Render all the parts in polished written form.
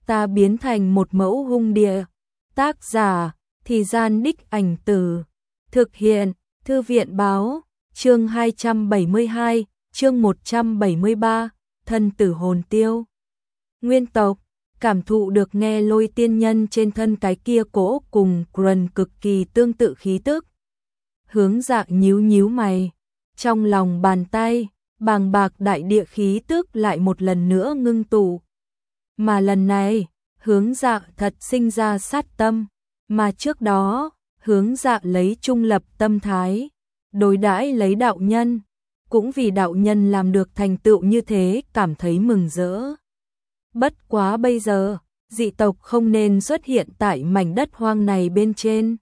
ta biến thành một mẫu hung địa. Tác giả, Thì Gian Đích Ảnh Tử. Thực hiện, Thư viện báo, chương 272, chương 173, thân tử hồn tiêu. Nguyên tộc, cảm thụ được nghe Lôi tiên nhân trên thân cái kia cỗ cùng Grân cực kỳ tương tự khí tức. Hướng Dạ nhíu nhíu mày, trong lòng bàn tay, bàng bạc đại địa khí tức lại một lần nữa ngưng tụ. Mà lần này, Hướng Dạ thật sinh ra sát tâm, mà trước đó, Hướng Dạ lấy trung lập tâm thái, đối đãi lấy đạo nhân, cũng vì đạo nhân làm được thành tựu như thế cảm thấy mừng rỡ. Bất quá bây giờ, dị tộc không nên xuất hiện tại mảnh đất hoang này bên trên.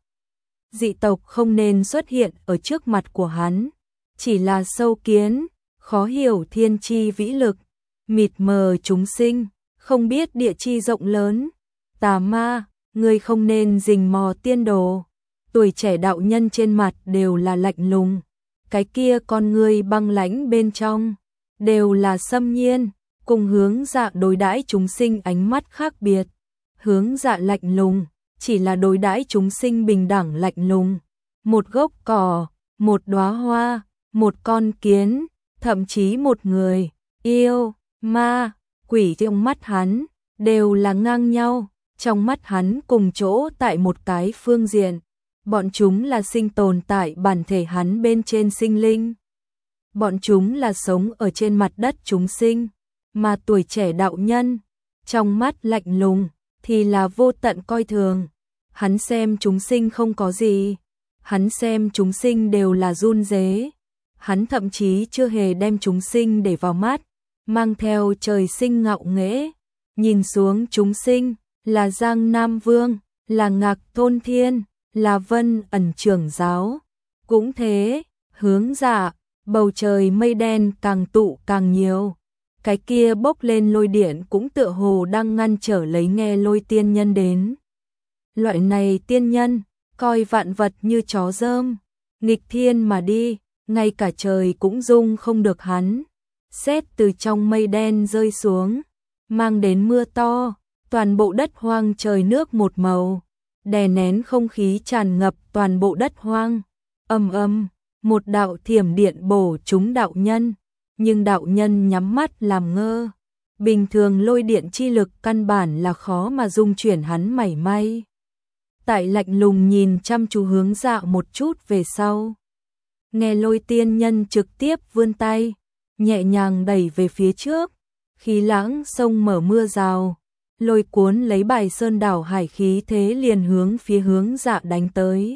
Dị tộc không nên xuất hiện ở trước mặt của hắn, chỉ là sâu kiến, khó hiểu thiên chi vĩ lực, mịt mờ chúng sinh, không biết địa chi rộng lớn. Tà ma, ngươi không nên rình mò tiên đồ. Tuổi trẻ đạo nhân trên mặt đều là lạnh lùng, cái kia con ngươi băng lãnh bên trong đều là xâm nhiên, cùng Hướng Dạ đối đãi chúng sinh ánh mắt khác biệt. Hướng Dạ lạnh lùng, chỉ là đối đãi chúng sinh bình đẳng lạnh lùng. Một gốc cỏ, một đóa hoa, một con kiến, thậm chí một người, yêu, ma, quỷ trong mắt hắn đều là ngang nhau. Trong mắt hắn cùng chỗ tại một cái phương diện, bọn chúng là sinh tồn tại bản thể hắn bên trên sinh linh. Bọn chúng là sống ở trên mặt đất chúng sinh, mà tuổi trẻ đạo nhân, trong mắt lạnh lùng, thì là vô tận coi thường. Hắn xem chúng sinh không có gì, hắn xem chúng sinh đều là run rế. Hắn thậm chí chưa hề đem chúng sinh để vào mắt, mang theo trời sinh ngạo nghễ, nhìn xuống chúng sinh, là Giang Nam Vương, là Ngạc Thôn Thiên, là Vân Ẩn trưởng giáo. Cũng thế, Hướng Dạ, bầu trời mây đen càng tụ càng nhiều. Cái kia bốc lên lôi điện cũng tựa hồ đang ngăn trở lấy nghe Lôi tiên nhân đến. Loại này tiên nhân, coi vạn vật như chó dơm, nghịch thiên mà đi, ngay cả trời cũng dung không được hắn. Sét từ trong mây đen rơi xuống, mang đến mưa to, toàn bộ đất hoang trời nước một màu, đè nén không khí tràn ngập toàn bộ đất hoang. Ầm ầm, một đạo thiểm điện bổ trúng đạo nhân, nhưng đạo nhân nhắm mắt làm ngơ. Bình thường lôi điện chi lực căn bản là khó mà dung chuyển hắn mảy may. Tại lạnh lùng nhìn chăm chú Hướng Dạ một chút về sau, nghe Lôi tiên nhân trực tiếp vươn tay, nhẹ nhàng đẩy về phía trước, khí lãng sông mở mưa rào, lôi cuốn lấy Bài Sơn đảo hải khí thế liền hướng phía Hướng Dạ đánh tới.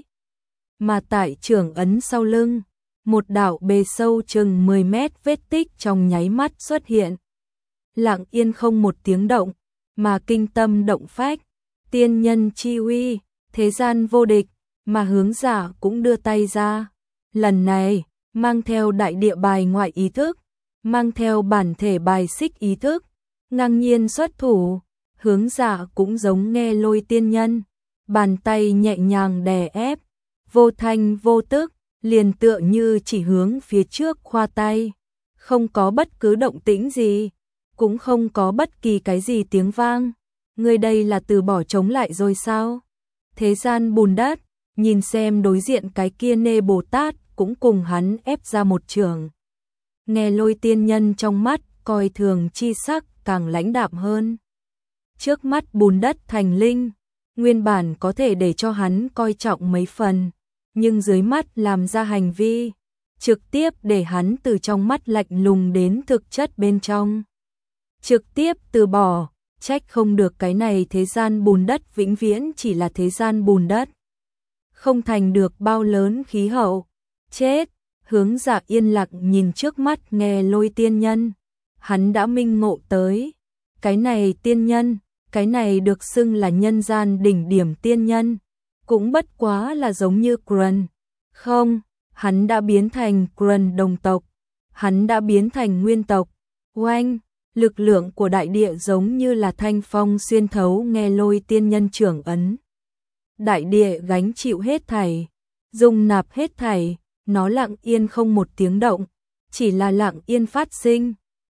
Mà tại trưởng ấn sau lưng, một đạo bề sâu chừng 10 mét vết tích trong nháy mắt xuất hiện. Lặng yên không một tiếng động, mà kinh tâm động phách, tiên nhân chi uy, thế gian vô địch, mà Hướng Dạ cũng đưa tay ra. Lần này, mang theo đại địa bài ngoại ý thức, mang theo bản thể bài xích ý thức, ngang nhiên xuất thủ. Hướng Dạ cũng giống nghe Lôi tiên nhân, bàn tay nhẹ nhàng đè ép, vô thanh vô tức, liền tựa như chỉ hướng phía trước khoa tay, không có bất cứ động tĩnh gì, cũng không có bất kỳ cái gì tiếng vang. Ngươi đây là từ bỏ chống lại rồi sao? Thế gian bùn đất, nhìn xem đối diện cái kia Nê Bồ Tát cũng cùng hắn ép ra một trường. Nghe Lôi tiên nhân trong mắt coi thường chi sắc càng lãnh đạm hơn. Trước mắt bùn đất thành linh, nguyên bản có thể để cho hắn coi trọng mấy phần, nhưng dưới mắt làm ra hành vi, trực tiếp để hắn từ trong mắt lạnh lùng đến thực chất bên trong. Trực tiếp từ bỏ, trách không được cái này thế gian bùn đất vĩnh viễn chỉ là thế gian bùn đất. Không thành được bao lớn khí hậu. Chết, Hướng Dạ yên lặng nhìn trước mắt nghe Lôi tiên nhân. Hắn đã minh ngộ tới. Cái này tiên nhân, cái này được xưng là nhân gian đỉnh điểm tiên nhân, cũng bất quá là giống như Grân. Không, hắn đã biến thành Grân đồng tộc, hắn đã biến thành nguyên tộc. Oanh, lực lượng của đại địa giống như là thanh phong xuyên thấu nghe Lôi tiên nhân trưởng ấn. Đại địa gánh chịu hết thảy, dung nạp hết thảy, nó lặng yên không một tiếng động, chỉ là lặng yên phát sinh.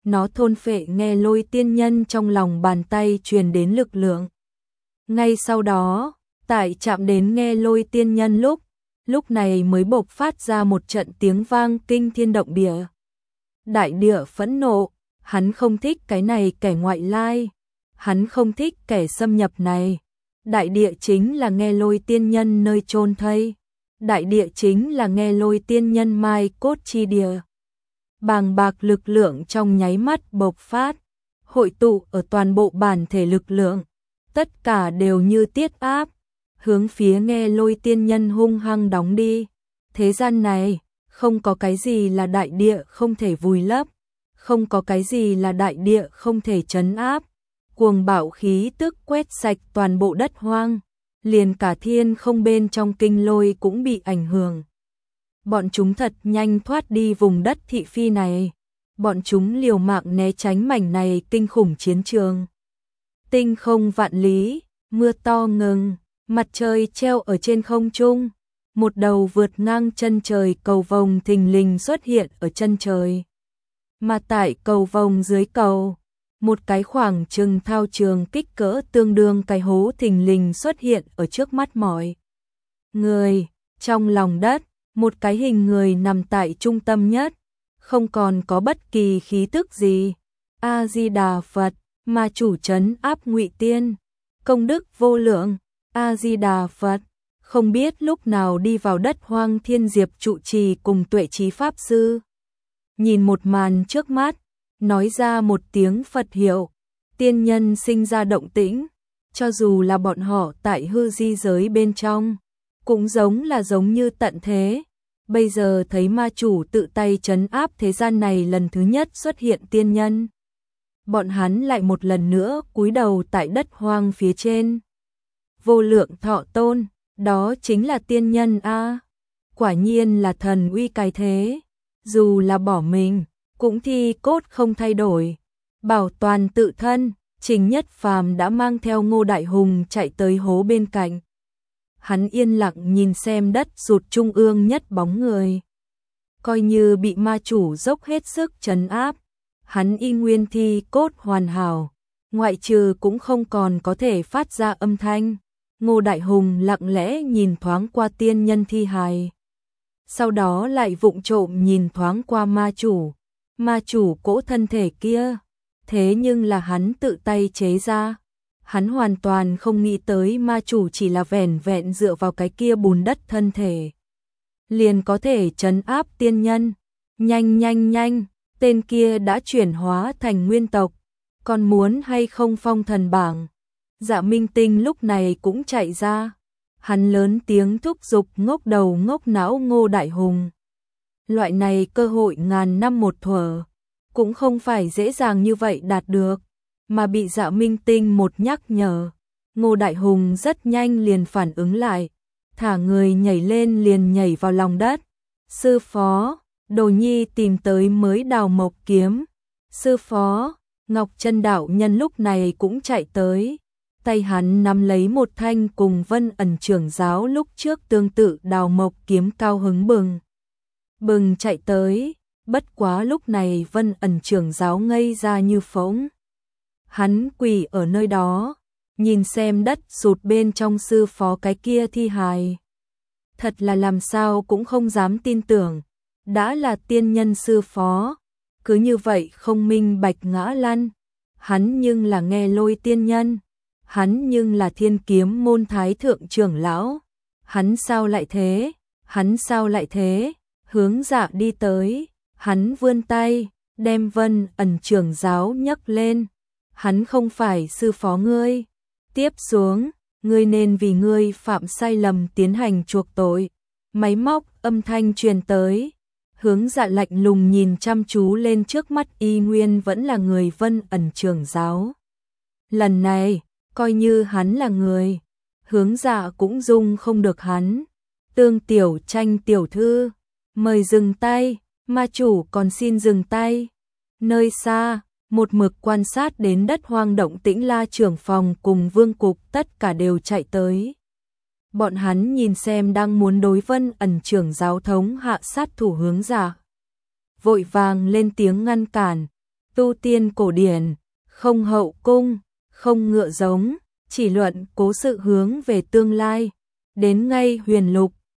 nó thôn phệ nghe lôi tiên nhân trong lòng bàn tay truyền đến lực lượng. Ngay sau đó, tại chạm đến nghe lôi tiên nhân lúc này mới bộc phát ra một trận tiếng vang kinh thiên động địa. Đại địa phẫn nộ, hắn không thích cái này kẻ ngoại lai, hắn không thích kẻ xâm nhập này. Đại địa chính là nghe lôi tiên nhân nơi chôn thây, đại địa chính là nghe lôi tiên nhân mai cốt chi địa. Bàng bạc lực lượng trong nháy mắt bộc phát, hội tụ ở toàn bộ bản thể lực lượng, tất cả đều như tiết áp, hướng phía nghe lôi tiên nhân hung hăng đóng đi. Thế gian này, không có cái gì là đại địa không thể vùi lấp, không có cái gì là đại địa không thể trấn áp. Cuồng bạo khí tức quét sạch toàn bộ đất hoang, liền cả thiên không bên trong kinh lôi cũng bị ảnh hưởng. Bọn chúng thật nhanh thoát đi vùng đất thị phi này, bọn chúng liều mạng né tránh mảnh này kinh khủng chiến trường. Tinh không vạn lý, mưa to ngừng, mặt trời treo ở trên không trung, một đầu vượt ngang chân trời cầu vồng thình lình xuất hiện ở chân trời. Mà tại cầu vồng dưới cầu, một cái khoảng chừng thao trường kích cỡ tương đương cái hố thình lình xuất hiện ở trước mắt mọi người. Trong lòng đất, một cái hình người nằm tại trung tâm nhất, không còn có bất kỳ khí tức gì. A Di Đà Phật, ma chủ trấn áp Ngụy Tiên, công đức vô lượng. A Di Đà Phật, không biết lúc nào đi vào đất hoang Thiên Diệp trụ trì cùng Tuệ Trí pháp sư. Nhìn một màn trước mắt, nói ra một tiếng Phật hiệu, tiên nhân sinh ra động tĩnh, cho dù là bọn họ tại hư di giới bên trong, cũng giống như tận thế. Bây giờ thấy ma chủ tự tay trấn áp thế gian này lần thứ nhất xuất hiện tiên nhân. Bọn hắn lại một lần nữa cúi đầu tại đất hoang phía trên. Vô lượng thọ tôn, đó chính là tiên nhân a. Quả nhiên là thần uy cái thế, dù là bỏ mình, cũng thi cốt không thay đổi, bảo toàn tự thân. Trình Nhất Phàm đã mang theo Ngô Đại Hùng chạy tới hố bên cạnh. Hắn yên lặng nhìn xem đất sụt trung ương nhất bóng người. Coi như bị ma chủ dốc hết sức trấn áp, hắn y nguyên thi cốt hoàn hảo, ngoại trừ cũng không còn có thể phát ra âm thanh. Ngô Đại Hùng lặng lẽ nhìn thoáng qua tiên nhân thi hài, sau đó lại vụng trộm nhìn thoáng qua ma chủ. Ma chủ cỗ thân thể kia, thế nhưng là hắn tự tay chế ra. Hắn hoàn toàn không nghĩ tới ma chủ chỉ là vẻn vẹn dựa vào cái kia bùn đất thân thể liền có thể trấn áp tiên nhân. Nhanh, tên kia đã chuyển hóa thành nguyên tộc, còn muốn hay không phong thần bảng. Dạ Minh Tinh lúc này cũng chạy ra, hắn lớn tiếng thúc giục ngốc đầu ngốc não Ngô Đại Hùng. Loại này cơ hội ngàn năm một thuở, cũng không phải dễ dàng như vậy đạt được, mà bị Dạ Minh Tinh một nhắc nhở, Ngô Đại Hùng rất nhanh liền phản ứng lại, thả người nhảy lên liền nhảy vào lòng đất. Sư phó, Đồ Nhi tìm tới mới đào mộc kiếm. Sư phó, Ngọc Chân đạo nhân lúc này cũng chạy tới, tay hắn nắm lấy một thanh cùng Vân Ẩn trưởng giáo lúc trước tương tự đào mộc kiếm cao hứng bừng chạy tới. Bất quá lúc này Vân Ẩn trưởng giáo ngây ra như phỗng. Hắn quỳ ở nơi đó, nhìn xem đất sụt bên trong sư phó cái kia thi hài. Thật là làm sao cũng không dám tin tưởng, đã là tiên nhân sư phó, cứ như vậy không minh bạch ngã lăn. Hắn nhưng là nghe lôi tiên nhân, hắn nhưng là Thiên Kiếm môn thái thượng trưởng lão. Hắn sao lại thế, hướng Dạ đi tới. Hắn vươn tay, đem Vân Ẩn trưởng giáo nhấc lên. Hắn không phải sư phó ngươi. Tiếp xuống, ngươi nên vì ngươi phạm sai lầm tiến hành chuộc tội. Máy móc âm thanh truyền tới. Hướng Dạ lạnh lùng nhìn chăm chú lên trước mắt y nguyên vẫn là người Vân Ẩn trưởng giáo. Lần này, coi như hắn là người, Hướng Dạ cũng dung không được hắn. Tương Tiểu Tranh tiểu thư, mời dừng tay. Ma chủ còn xin dừng tay. Nơi xa, một mực quan sát đến đất hoang động tĩnh La trưởng phòng cùng Vương Cục tất cả đều chạy tới. Bọn hắn nhìn xem đang muốn đối Vân Ẩn trưởng giáo thống hạ sát thủ Hướng Dạ, vội vàng lên tiếng ngăn cản. tu tiên cổ điển, không hậu cung, không ngựa giống, chỉ luận cố sự hướng về tương lai. Đến ngay huyền lục,